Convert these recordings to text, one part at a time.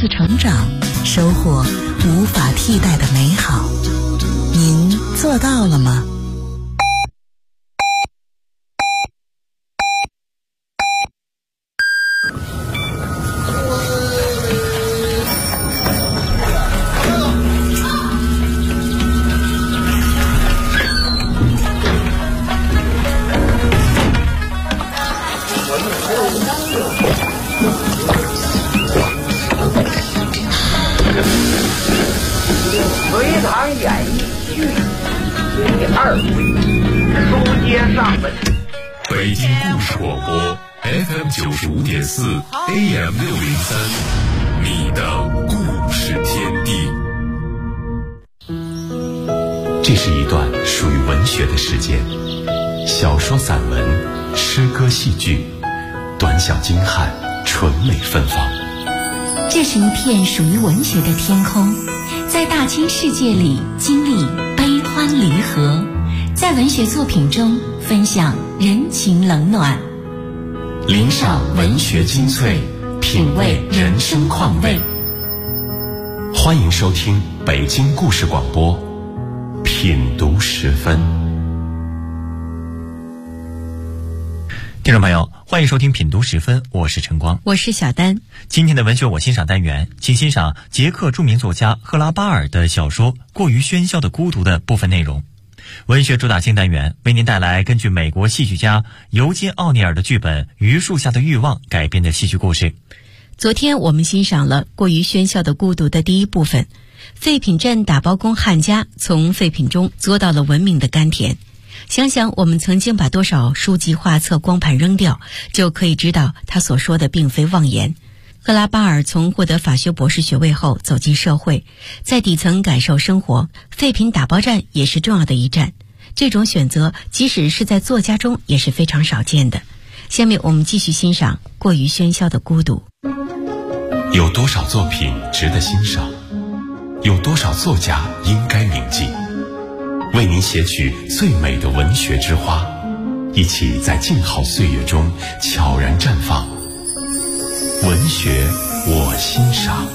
次成长，收获无法替代的美好。您做到了吗？ 隋唐演义序第2回，书接上文。 北京故事广播 FM 95.4 AM 603，你的故事天地。这是一段属于文学的时间，小说、散文、诗歌、戏剧，短小精悍，纯美芬芳。 这是一片属于文学的天空，在大千世界里经历悲欢离合，在文学作品中分享人情冷暖， 聆赏文学精粹，品味人生况味。欢迎收听北京故事广播品读时分。 听众朋友，欢迎收听品读时分，我是晨光， 我是小丹。 今天的文学我欣赏单元，请欣赏捷克著名作家赫拉巴尔的小说《过于喧嚣的孤独》的部分内容。文学主打新单元为您带来根据美国戏剧家尤金·奥尼尔的剧本《榆树下的欲望》改编的戏剧故事。 昨天我们欣赏了《过于喧嚣的孤独》的第一部分，废品镇打包工汉家从废品中做到了文明的甘甜。想想我们曾经把多少书籍、画册、光盘扔掉，就可以知道他所说的并非妄言。赫拉巴尔从获得法学博士学位后走进社会，在底层感受生活，废品打包站也是重要的一站。这种选择即使是在作家中也是非常少见的。下面我们继续欣赏《过于喧嚣的孤独》。 有多少作品值得欣赏？有多少作家应该铭记？为您写取最美的文学之花，一起在静好岁月中悄然绽放。文学我欣赏。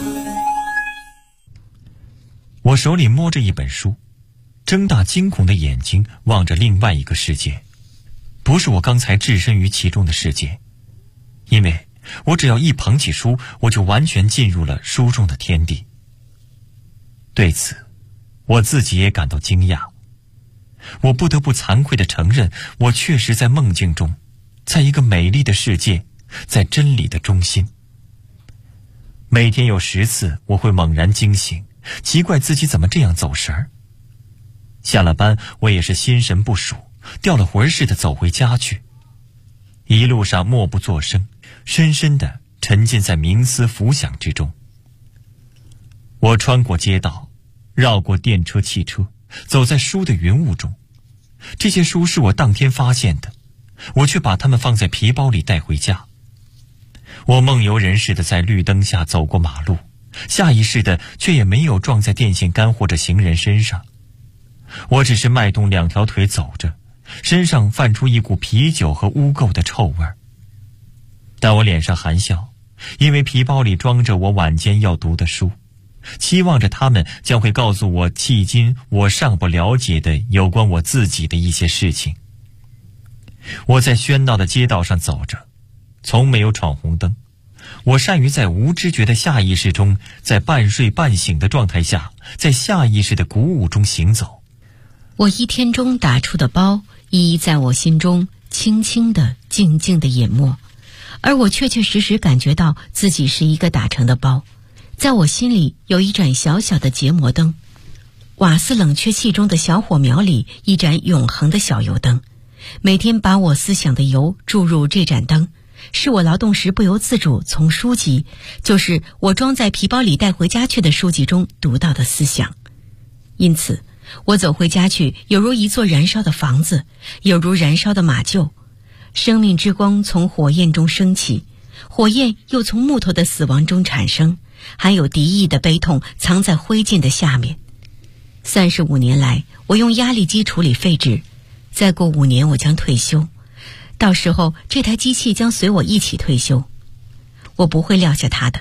我手里摸着一本书，睁大惊恐的眼睛望着另外一个世界，不是我刚才置身于其中的世界，因为我只要一捧起书，我就完全进入了书中的天地。对此，我自己也感到惊讶。我不得不惭愧地承认，我确实在梦境中，在一个美丽的世界，在真理的中心。每天有10次，我会猛然惊醒，奇怪自己怎么这样走神儿。下了班，我也是心神不属，掉了魂似的走回家去。一路上默不作声，深深地沉浸在冥思浮想之中。我穿过街道，绕过电车、汽车，走在书的云雾中。这些书是我当天发现的，我却把它们放在皮包里带回家。我梦游人似的在绿灯下走过马路，下意识的却也没有撞在电线杆或者行人身上。我只是迈动2条腿走着，身上泛出一股啤酒和污垢的臭味。但我脸上含笑，因为皮包里装着我晚间要读的书，期望着他们将会告诉我迄今我尚不了解的有关我自己的一些事情。我在喧闹的街道上走着，从没有闯红灯。我善于在无知觉的下意识中，在半睡半醒的状态下，在下意识的鼓舞中行走。 我一天中打出的包，一一在我心中轻轻地、静静地淹没，而我确确实实感觉到自己是一个打成的包。在我心里有一盏小小的结膜灯，瓦斯冷却器中的小火苗里一盏永恒的小油灯，每天把我思想的油注入这盏灯，是我劳动时不由自主从书籍，就是我装在皮包里带回家去的书籍中读到的思想。因此我走回家去，犹如一座燃烧的房子，犹如燃烧的马厩。生命之光从火焰中升起，火焰又从木头的死亡中产生，还有敌意的悲痛藏在灰烬的下面。35年来，我用压力机处理废纸，再过5年我将退休，到时候这台机器将随我一起退休。我不会撂下它的，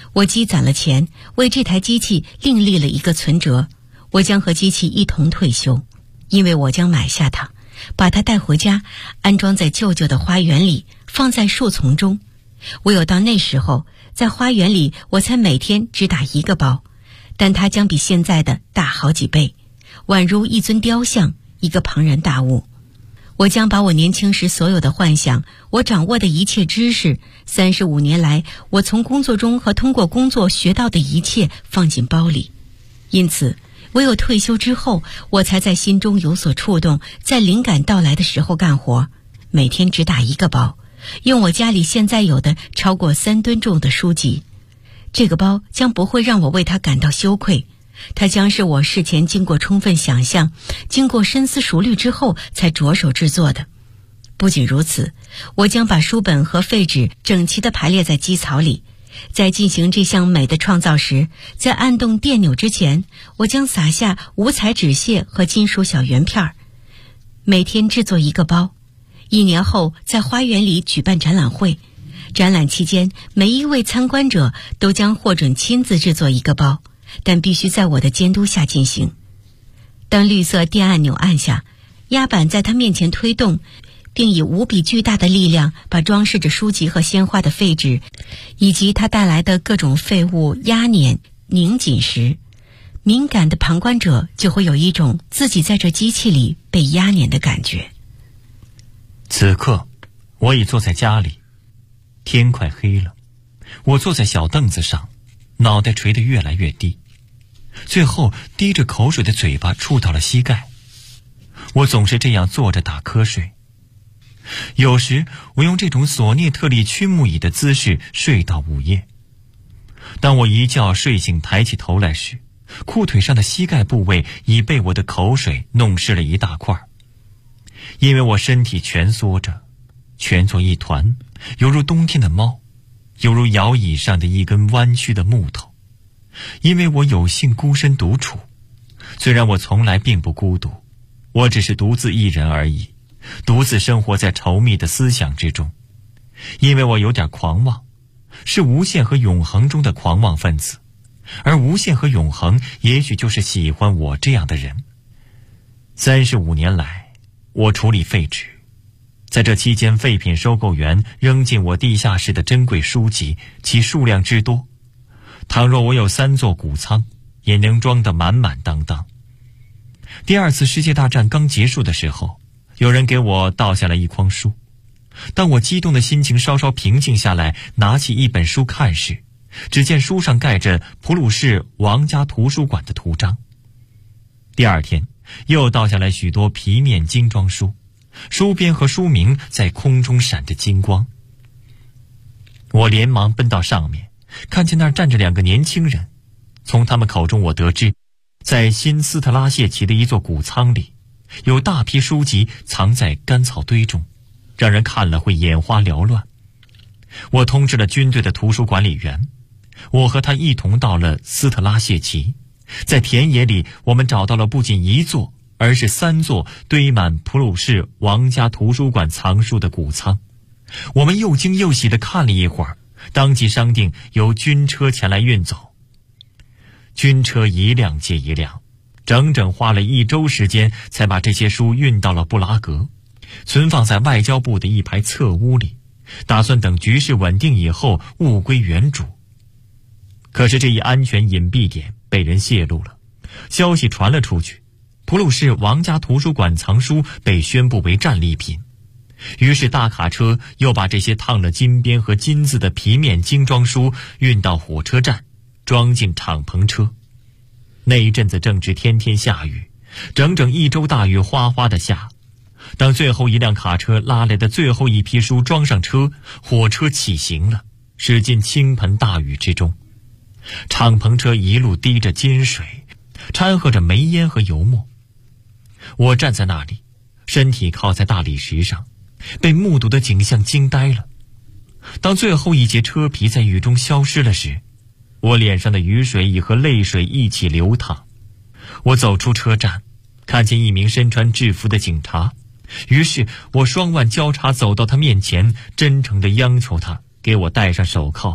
我积攒了钱，为这台机器另立了一个存折，我将和机器一同退休，因为我将买下它，把它带回家，安装在舅舅的花园里，放在树丛中。唯有到那时候，在花园里我才每天只打一个包，但它将比现在的大好几倍，宛如一尊雕像，一个庞然大物。我将把我年轻时所有的幻想，我掌握的一切知识，35年来我从工作中和通过工作学到的一切放进包里。因此，唯有退休之后，我才在心中有所触动，在灵感到来的时候干活，每天只打一个包，用我家里现在有的超过3吨重的书籍。这个包将不会让我为它感到羞愧，它将是我事前经过充分想象，经过深思熟虑之后才着手制作的。不仅如此，我将把书本和废纸整齐地排列在机槽里。在进行这项美的创造时，在按动电钮之前，我将撒下五彩纸屑和金属小圆片，每天制作一个包。1年后，在花园里举办展览会，展览期间，每一位参观者都将获准亲自制作一个包，但必须在我的监督下进行。当绿色电按钮按下，压板在它面前推动，并以无比巨大的力量把装饰着书籍和鲜花的废纸以及它带来的各种废物压碾拧紧时，敏感的旁观者就会有一种自己在这机器里被压碾的感觉。 此刻我已坐在家里，天快黑了，我坐在小凳子上，脑袋垂得越来越低，最后滴着口水的嘴巴触到了膝盖。我总是这样坐着打瞌睡，有时我用这种索涅特利曲木椅的姿势睡到午夜。当我一觉睡醒抬起头来时，裤腿上的膝盖部位已被我的口水弄湿了一大块，因为我身体蜷缩着，蜷作一团，犹如冬天的猫，犹如摇椅上的一根弯曲的木头。因为我有幸孤身独处，虽然我从来并不孤独，我只是独自一人而已，独自生活在稠密的思想之中。因为我有点狂妄，是无限和永恒中的狂妄分子，而无限和永恒也许就是喜欢我这样的人。35年来，我处理废纸，在这期间，废品收购员扔进我地下室的珍贵书籍，其数量之多，倘若我有3座谷仓，也能装得满满当当。第2次世界大战刚结束的时候，有人给我倒下了一筐书。当我激动的心情稍稍平静下来，拿起一本书看时，只见书上盖着普鲁士王家图书馆的图章。第2天，又倒下来许多皮面精装书，书边和书名在空中闪着金光。我连忙奔到上面，看见那儿站着2个年轻人。从他们口中我得知，在新斯特拉谢奇的一座谷仓里，有大批书籍藏在干草堆中，让人看了会眼花缭乱。我通知了军队的图书管理员，我和他一同到了斯特拉谢奇。在田野里，我们找到了不仅1座，而是3座堆满普鲁士王家图书馆藏书的谷仓。我们又惊又喜地看了一会儿，当即商定由军车前来运走。军车一辆接一辆，整整花了1周时间才把这些书运到了布拉格，存放在外交部的一排侧屋里，打算等局势稳定以后物归原主。可是这一安全隐蔽点被人泄露了，消息传了出去，普鲁士王家图书馆藏书被宣布为战利品。于是大卡车又把这些烫了金边和金字的皮面精装书运到火车站，装进敞篷车。那一阵子正值天天下雨，整整1周大雨哗哗地下。当最后一辆卡车拉来的最后一批书装上车，火车起行了，驶进倾盆大雨之中。敞篷车一路滴着金水，掺和着煤烟和油墨。我站在那里，身体靠在大理石上，被目睹的景象惊呆了。当最后一节车皮在雨中消失了时，我脸上的雨水已和泪水一起流淌。我走出车站，看见一名身穿制服的警察，于是我双腕交叉走到他面前，真诚地央求他给我戴上手铐，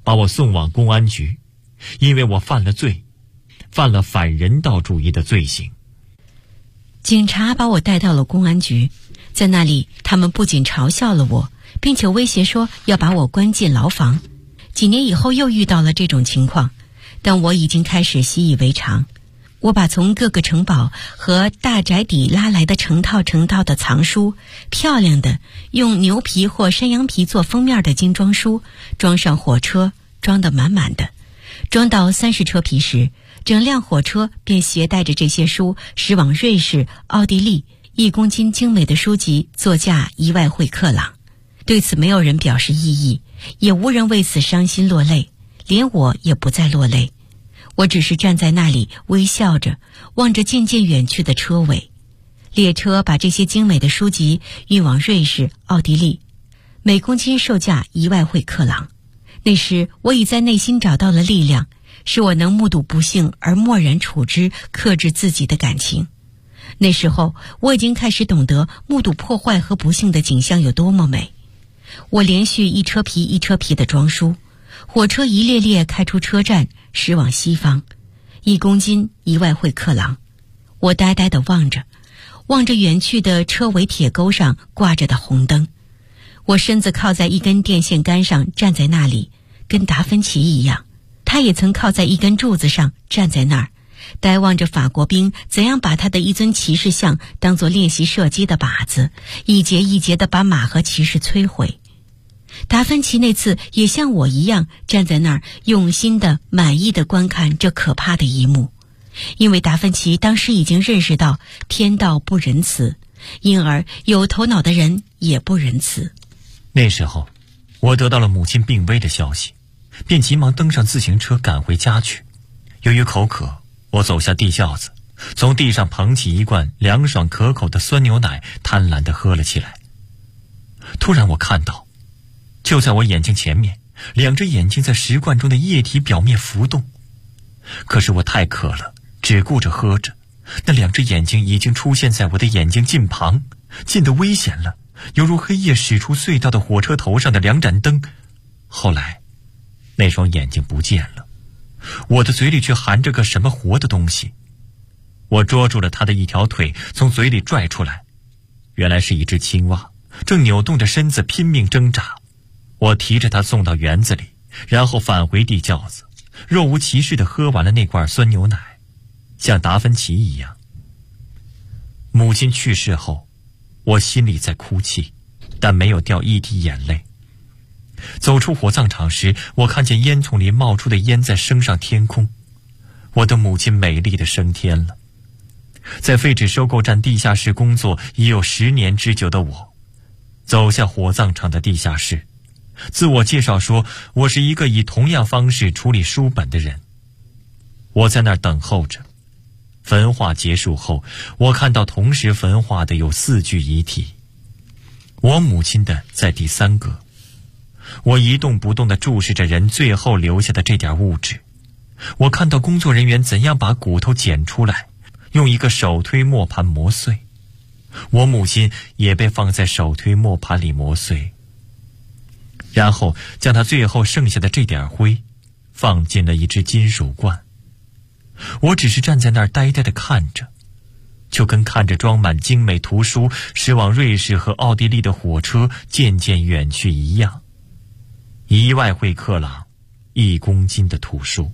把我送往公安局，因为我犯了罪，犯了反人道主义的罪行。 警察把我带到了公安局，在那里他们不仅嘲笑了我，并且威胁说要把我关进牢房。几年以后又遇到了这种情况，但我已经开始习以为常。我把从各个城堡和大宅邸拉来的成套成套的藏书，漂亮的用牛皮或山羊皮做封面的精装书，装上火车，装得满满的。装到30车皮时，整辆火车便携带着这些书驶往瑞士、奥地利。1公斤精美的书籍作价1万会克朗。对此没有人表示异议，也无人为此伤心落泪，连我也不再落泪。我只是站在那里微笑着，望着渐渐远去的车尾。列车把这些精美的书籍运往瑞士、奥地利，每公斤售价1万会克朗。那时我已在内心找到了力量，使我能目睹不幸而默然处之，克制自己的感情。那时候我已经开始懂得目睹破坏和不幸的景象有多么美。我连续一车皮一车皮的装书，火车一列列开出车站，驶往西方。1公斤1万会克朗。我呆呆地望着远去的车尾铁钩上挂着的红灯。我身子靠在一根电线杆上站在那里，跟达芬奇一样，他也曾靠在一根柱子上站在那儿，呆望着法国兵怎样把他的一尊骑士像当作练习射击的靶子，一节一节地把马和骑士摧毁。达芬奇那次也像我一样站在那儿，用心的满意的观看这可怕的一幕。因为达芬奇当时已经认识到天道不仁慈，因而有头脑的人也不仁慈。 那时候我得到了母亲病危的消息，便急忙登上自行车赶回家去。由于口渴，我走下地窖子，从地上捧起一罐凉爽可口的酸牛奶，贪婪地喝了起来。突然我看到，就在我眼睛前面，2只眼睛在食罐中的液体表面浮动。可是我太渴了，只顾着喝着，那2只眼睛已经出现在我的眼睛近旁，近得危险了，犹如黑夜驶出隧道的火车头上的2盏灯。后来那双眼睛不见了，我的嘴里却含着个什么活的东西。我捉住了它的一条腿，从嘴里拽出来，原来是一只青蛙，正扭动着身子拼命挣扎。我提着它送到园子里，然后返回地窖子，若无其事地喝完了那罐酸牛奶，像达芬奇一样。母亲去世后，我心里在哭泣，但没有掉一滴眼泪。走出火葬场时，我看见烟囱里冒出的烟在升上天空，我的母亲美丽的升天了。在废纸收购站地下室工作已有10年之久的我，走下火葬场的地下室，自我介绍说我是一个以同样方式处理书本的人。我在那儿等候着。焚化结束后，我看到同时焚化的有4具遗体，我母亲的在第3个。我一动不动地注视着人最后留下的这点物质。我看到工作人员怎样把骨头捡出来，用一个手推磨盘磨碎。我母亲也被放在手推磨盘里磨碎，然后将她最后剩下的这点灰放进了一只金属罐。我只是站在那儿呆呆地看着，就跟看着装满精美图书驶往瑞士和奥地利的火车渐渐远去一样。1万会克朗，1公斤的图书。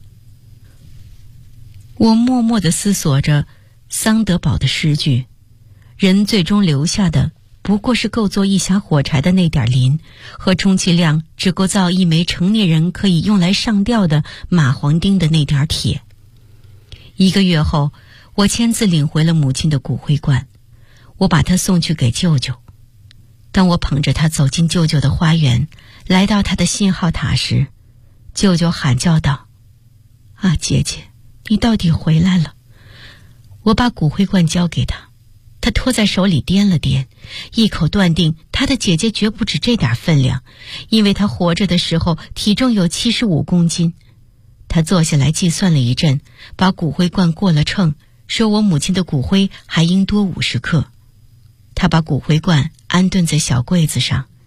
我默默地思索着桑德堡的诗句，人最终留下的不过是够做一匣火柴的那点磷，和充其量只够造一枚成年人可以用来上吊的马黄钉的那点铁。1个月后，我签字领回了母亲的骨灰罐，我把它送去给舅舅。当我捧着它走进舅舅的花园，来到他的信号塔时，舅舅喊叫道：“啊，姐姐，你到底回来了。”我把骨灰罐交给他，他托在手里掂了掂，一口断定他的姐姐绝不止这点分量，因为他活着的时候体重有75公斤。他坐下来计算了一阵，把骨灰罐过了秤，说我母亲的骨灰还应多50克。他把骨灰罐安顿在小柜子上，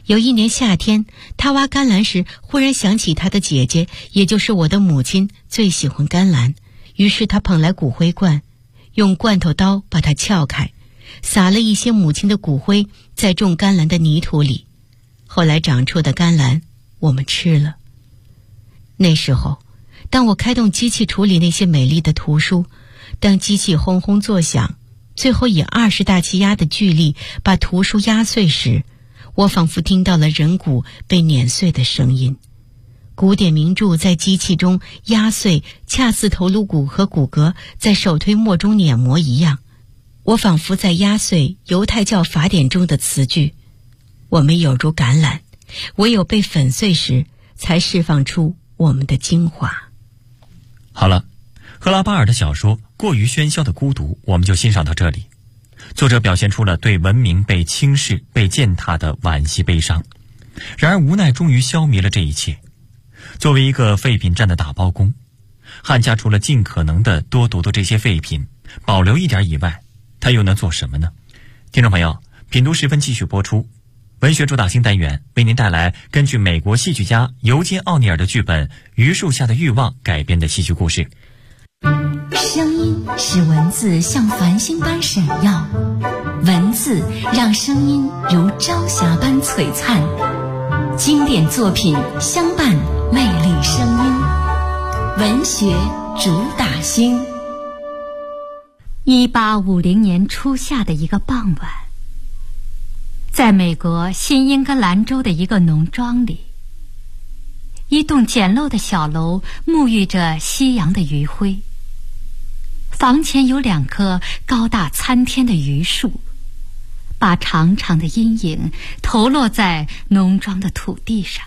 有一年夏天，他挖甘蓝时，忽然想起他的姐姐，也就是我的母亲，最喜欢甘蓝。于是他捧来骨灰罐，用罐头刀把它撬开，撒了一些母亲的骨灰在种甘蓝的泥土里。后来长出的甘蓝，我们吃了。那时候，当我开动机器处理那些美丽的图书，当机器轰轰作响，最后以20大气压的巨力把图书压碎时，我仿佛听到了人骨被碾碎的声音。古典名著在机器中压碎，恰似头颅骨和骨骼在手推磨中碾磨一样。我仿佛在压碎犹太教法典中的词句：我们有如橄榄，唯有被粉碎时，才释放出我们的精华。 好了，赫拉巴尔的小说《过于喧嚣的孤独》我们就欣赏到这里。作者表现出了对文明被轻视、被践踏的惋惜悲伤，然而无奈终于消弭了这一切。作为一个废品站的打包工，汉家除了尽可能的多读读这些废品，保留一点以外，他又能做什么呢？听众朋友，品读10分继续播出，文学主打新单元为您带来根据美国戏剧家尤金·奥尼尔的剧本《榆树下的欲望》改编的戏剧故事。 声音使文字像繁星般闪耀，文字让声音如朝霞般璀璨。经典作品相伴，魅力声音，文学主打星。1850年初夏的一个傍晚，在美国新英格兰州的一个农庄里，一栋简陋的小楼沐浴着夕阳的余晖。房前有2棵高大参天的榆树，把长长的阴影投落在农庄的土地上。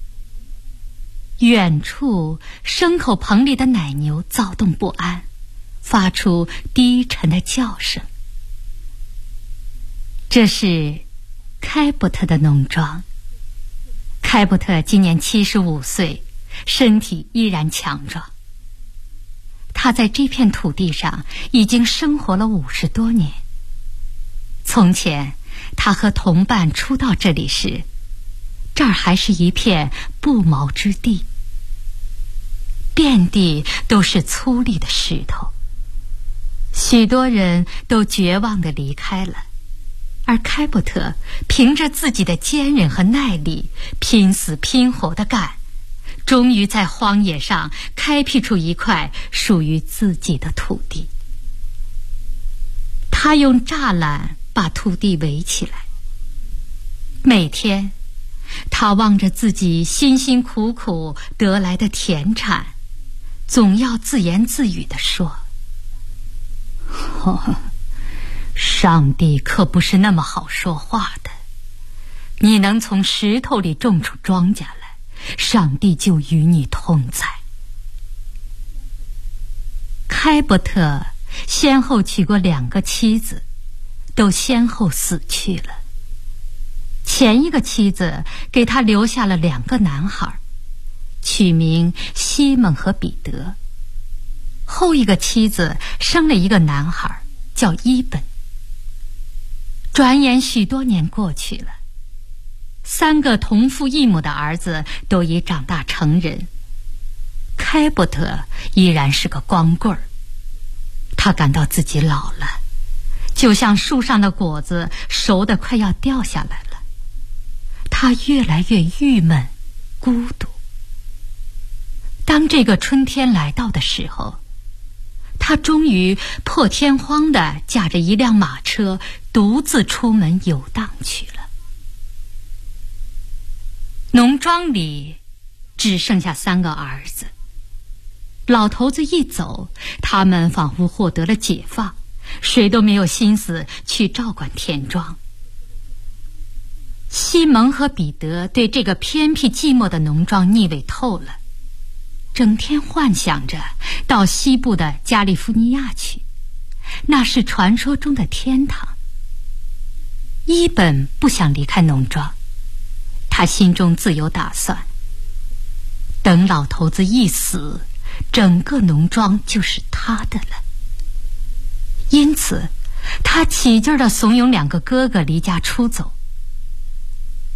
远处牲口棚里的奶牛躁动不安，发出低沉的叫声。这是开伯特的农庄。开伯特今年75岁，身体依然强壮。他在这片土地上已经生活了50多年。从前，他和同伴初到这里时，这儿还是一片不毛之地，遍地都是粗粝的石头。许多人都绝望地离开了，而开伯特凭着自己的坚韧和耐力，拼死拼活地干，终于在荒野上开辟出一块属于自己的土地。他用栅栏把土地围起来。每天，他望着自己辛辛苦苦得来的田产，总要自言自语地说：上帝可不是那么好说话的。你能从石头里种出庄稼来，上帝就与你同在。开伯特先后娶过2个妻子，都先后死去了。前一个妻子给他留下了2个男孩，取名西蒙和彼得。后一个妻子生了一个男孩，叫伊本。转眼许多年过去了，3个同父异母的儿子都已长大成人。开伯特依然是个光棍儿，他感到自己老了，就像树上的果子熟得快要掉下来了。他越来越郁闷、孤独。当这个春天来到的时候，他终于破天荒地驾着一辆马车，独自出门游荡去了。农庄里只剩下3个儿子。老头子一走，他们仿佛获得了解放，谁都没有心思去照管田庄。西蒙和彼得对这个偏僻寂寞的农庄腻味透了，整天幻想着到西部的加利福尼亚去，那是传说中的天堂。伊本不想离开农庄，他心中自有打算，等老头子一死，整个农庄就是他的了。因此他起劲地怂恿2个哥哥离家出走。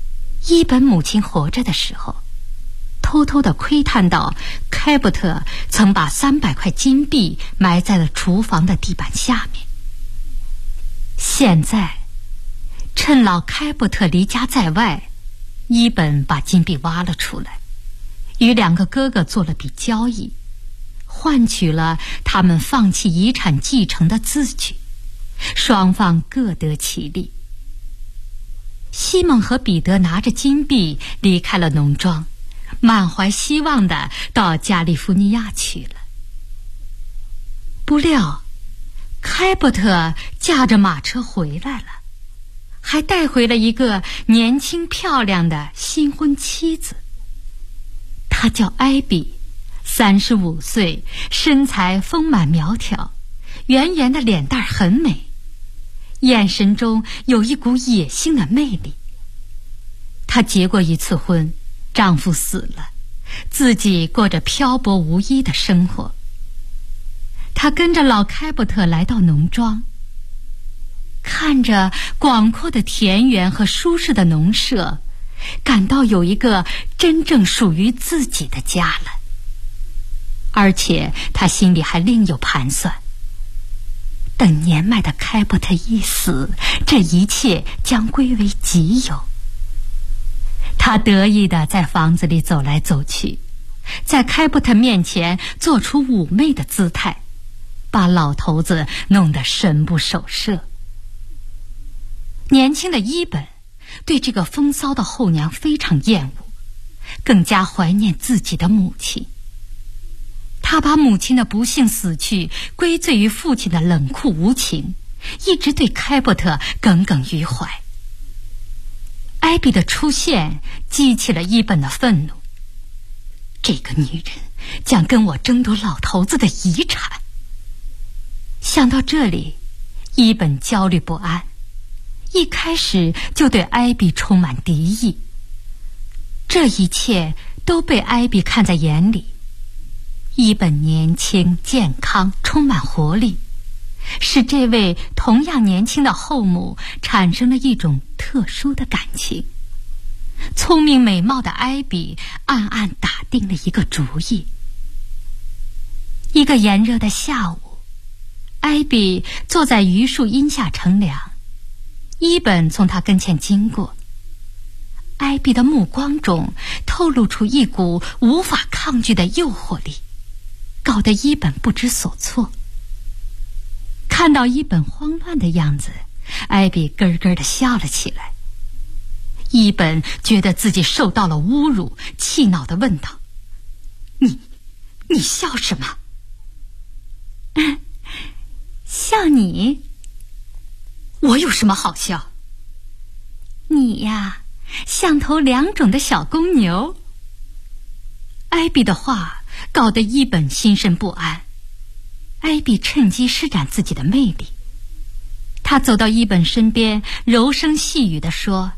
伊本母亲活着的时候，偷偷地窥探到开伯特曾把300块金币埋在了厨房的地板下面。现在趁老开伯特离家在外，伊本把金币挖了出来，与2个哥哥做了笔交易，换取了他们放弃遗产继承的字据，双方各得其利。西蒙和彼得拿着金币离开了农庄，满怀希望地到加利福尼亚去了。不料开伯特驾着马车回来了，还带回了一个年轻漂亮的新婚妻子。她叫艾比，35岁，身材丰满苗条，圆圆的脸蛋很美，眼神中有一股野性的魅力。她结过1次婚，丈夫死了，自己过着漂泊无依的生活。她跟着老开伯特来到农庄，看着广阔的田园和舒适的农舍，感到有一个真正属于自己的家了。而且她心里还另有盘算，等年迈的开伯特一死，这一切将归为己有。他得意地在房子里走来走去，在开伯特面前做出妩媚的姿态，把老头子弄得神不守舍。年轻的伊本对这个风骚的后娘非常厌恶，更加怀念自己的母亲。他把母亲的不幸死去归罪于父亲的冷酷无情，一直对开伯特耿耿于怀。艾比的出现激起了伊本的愤怒，这个女人将跟我争夺老头子的遗产。想到这里，伊本焦虑不安，一开始就对艾比充满敌意。这一切都被艾比看在眼里。伊本年轻健康，充满活力，使这位同样年轻的后母产生了一种特殊的感情。聪明美貌的艾比暗暗打定了一个主意。一个炎热的下午，艾比坐在榆树荫下乘凉，伊本从他跟前经过。艾比的目光中透露出一股无法抗拒的诱惑力，搞得伊本不知所措。看到伊本慌乱的样子，艾比咯咯地笑了起来。伊本觉得自己受到了侮辱，气恼地问道：“你笑什么？”“笑你？我有什么好笑？”“你呀，像头2种的小公牛。”艾比的话搞得伊本心神不安。艾比趁机施展自己的魅力，他走到伊本身边，柔声细语地说：“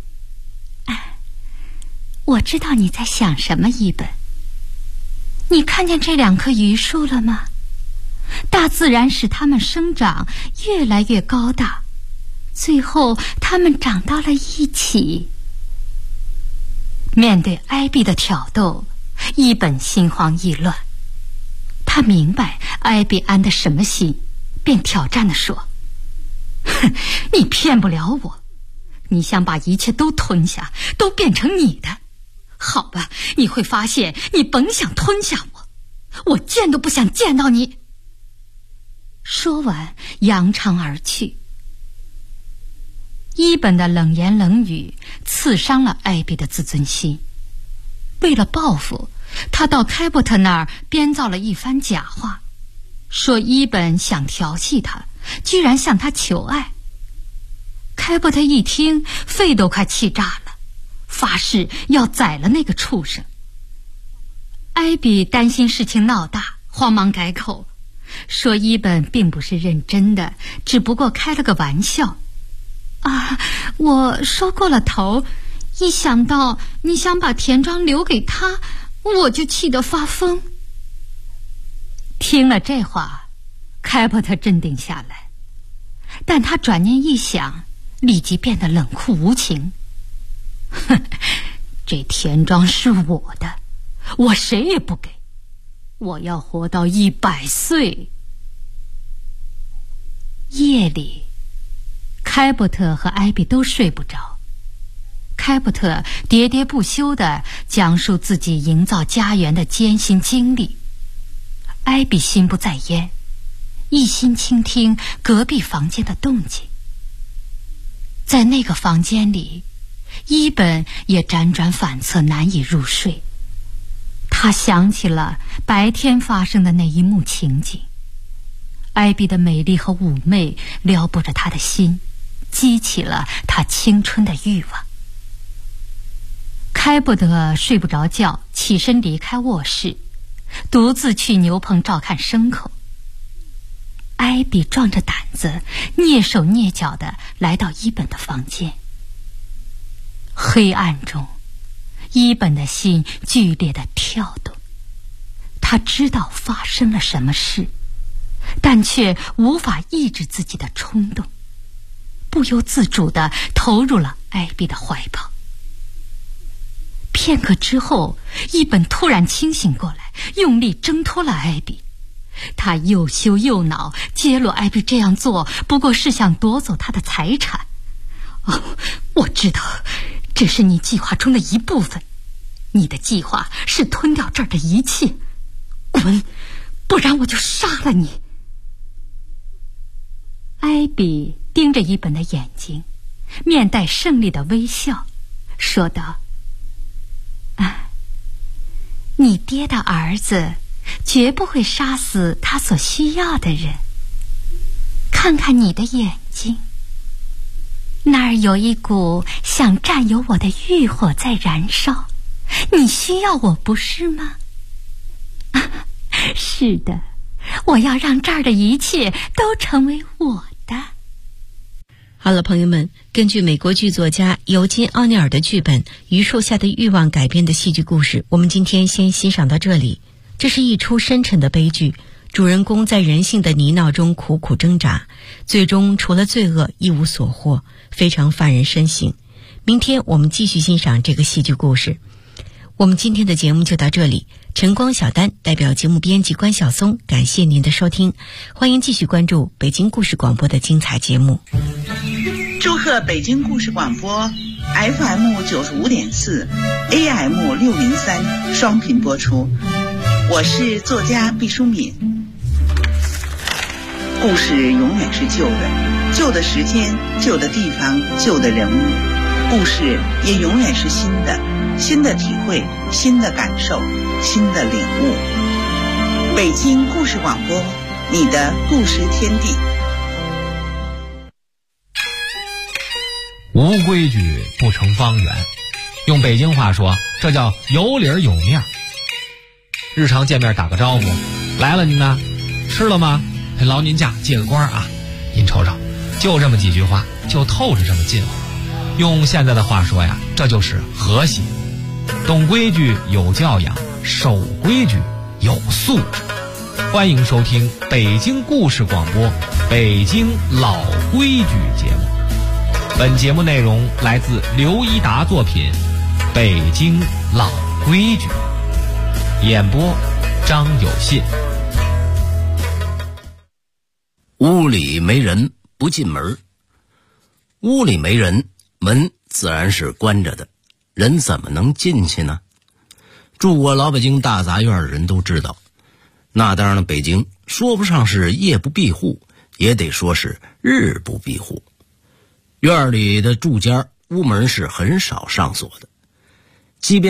我知道你在想什么，伊本。你看见这2棵榆树了吗？大自然使它们生长越来越高大，最后它们长到了一起。”面对艾比的挑逗，伊本心慌意乱。他明白艾比安的什么心，便挑战地说：“你骗不了我，你想把一切都吞下，都变成你的。好吧，你会发现你甭想吞下我见都不想见到你。”说完扬长而去。伊本的冷言冷语刺伤了艾比的自尊心。为了报复，他到开伯特那儿编造了一番假话，说伊本想调戏他，居然向他求爱。开伯特一听，肺都快气炸了，发誓要宰了那个畜生。艾比担心事情闹大，慌忙改口，说伊本并不是认真的，只不过开了个玩笑。我说过了头，一想到你想把田庄留给他，我就气得发疯。听了这话，开伯特镇定下来，但他转念一想，立即变得冷酷无情。 这田庄是我的，我谁也不给，我要活到100岁。夜里，开伯特和艾比都睡不着。开伯特喋喋不休地讲述自己营造家园的艰辛经历，艾比心不在焉，一心倾听隔壁房间的动静。在那个房间里，伊本也辗转反侧，难以入睡。他想起了白天发生的那一幕情景，艾比的美丽和妩媚撩拨着他的心，激起了他青春的欲望。开伯特睡不着觉，起身离开卧室，独自去牛棚照看牲口。艾比壮着胆子，蹑手蹑脚地来到伊本的房间。黑暗中，伊本的心剧烈地跳动，他知道发生了什么事，但却无法抑制自己的冲动，不由自主地投入了艾比的怀抱。片刻之后，伊本突然清醒过来，用力挣脱了艾比。他又羞又恼，揭露艾比这样做不过是想夺走他的财产。我知道，这是你计划中的一部分。你的计划是吞掉这儿的一切。滚，不然我就杀了你。艾比盯着伊本的眼睛，面带胜利的微笑，说道：你爹的儿子绝不会杀死他所需要的人。看看你的眼睛，那儿有一股想占有我的欲火在燃烧，你需要我不是吗？是的，我要让这儿的一切都成为我的。 好了，朋友们，根据美国剧作家尤金·奥尼尔的剧本《榆树下的欲望》改编的戏剧故事，我们今天先欣赏到这里。这是一出深沉的悲剧，主人公在人性的泥淖中苦苦挣扎，最终除了罪恶一无所获，非常发人深省。明天我们继续欣赏这个戏剧故事。我们今天的节目就到这里，晨光小丹代表节目编辑关晓松，感谢您的收听，欢迎继续关注北京故事广播的精彩节目。 祝贺北京故事广播 FM 95.4 AM 603双频播出。我是作家毕淑敏。故事永远是旧的，旧的时间，旧的地方，旧的人物。故事也永远是新的，新的体会，新的感受，新的领悟。北京故事广播，你的故事天地。 无规矩不成方圆，用北京话说，这叫有理有面。日常见面打个招呼，来了您呢，吃了吗？劳您驾，借个光啊！您瞅瞅，就这么几句话，就透着这么近乎。用现在的话说呀，这就是和谐。懂规矩有教养，守规矩有素质。欢迎收听北京故事广播北京老规矩节目。本节目内容来自刘一达作品《北京老规矩》，演播张有信。 屋里没人不进门，屋里没人，门自然是关着的，人怎么能进去呢？住过老北京大杂院的人都知道，那当然了，北京说不上是夜不闭户，也得说是日不闭户。院里的住家屋门是很少上锁的，即便